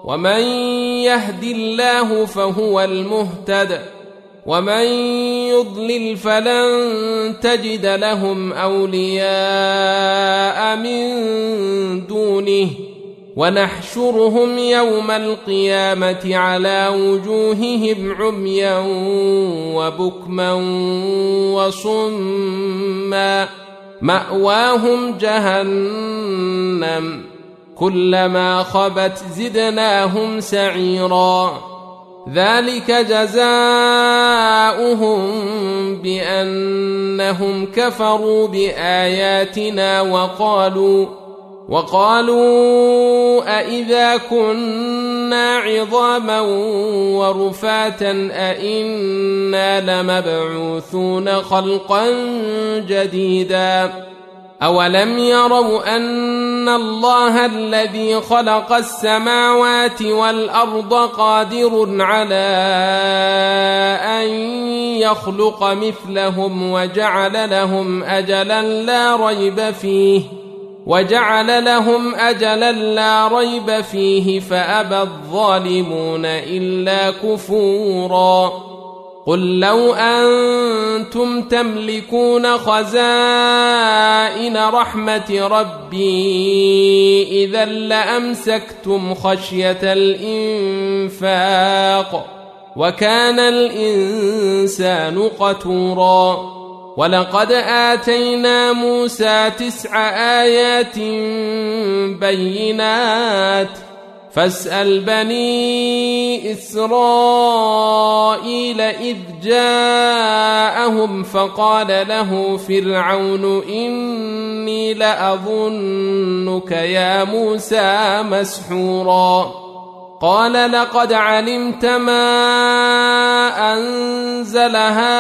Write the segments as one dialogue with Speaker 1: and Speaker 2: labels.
Speaker 1: ومن يهد الله فهو المهتد ومن يضلل فلن تجد لهم أولياء من دونه ونحشرهم يوم القيامة على وجوههم عميا وبكما وصما مأواهم جهنم كلما خبت زدناهم سعيرا ذلك جزاؤهم بأنهم كفروا بآياتنا وقالوا أإذا كنا عظاما ورفاتا أإنا لمبعوثون خلقا جديدا أولم يروا أن الله الذي خلق السماوات والأرض قادر على أن يخلق مثلهم وجعل لهم أجلا لا ريب فيه فأبى الظالمون إلا كفورا قل لو أنتم تملكون خزائن رحمة ربي إذا لأمسكتم خشية الإنفاق وكان الإنسان قتورا ولقد آتينا موسى 9 آيات بينات فاسأل بني إسرائيل إذ جاءهم فقال له فرعون إني لأظنك يا موسى مسحورا قال لقد علمت ما أنزل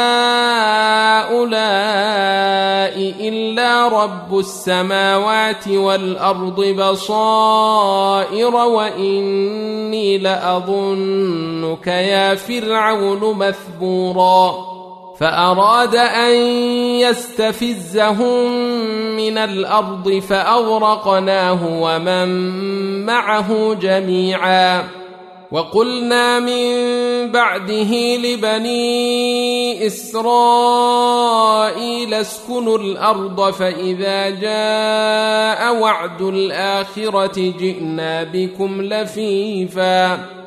Speaker 1: هؤلاء إلا رب السماوات والأرض بصائر وإني لأظنك يا فرعون مثبورا فأراد أن يستفزهم من الأرض فأغرقناه ومن معه جميعا وقلنا من بعده لبني إسرائيل اسكنوا الأرض فإذا جاء وعد الآخرة جئنا بكم لفيفا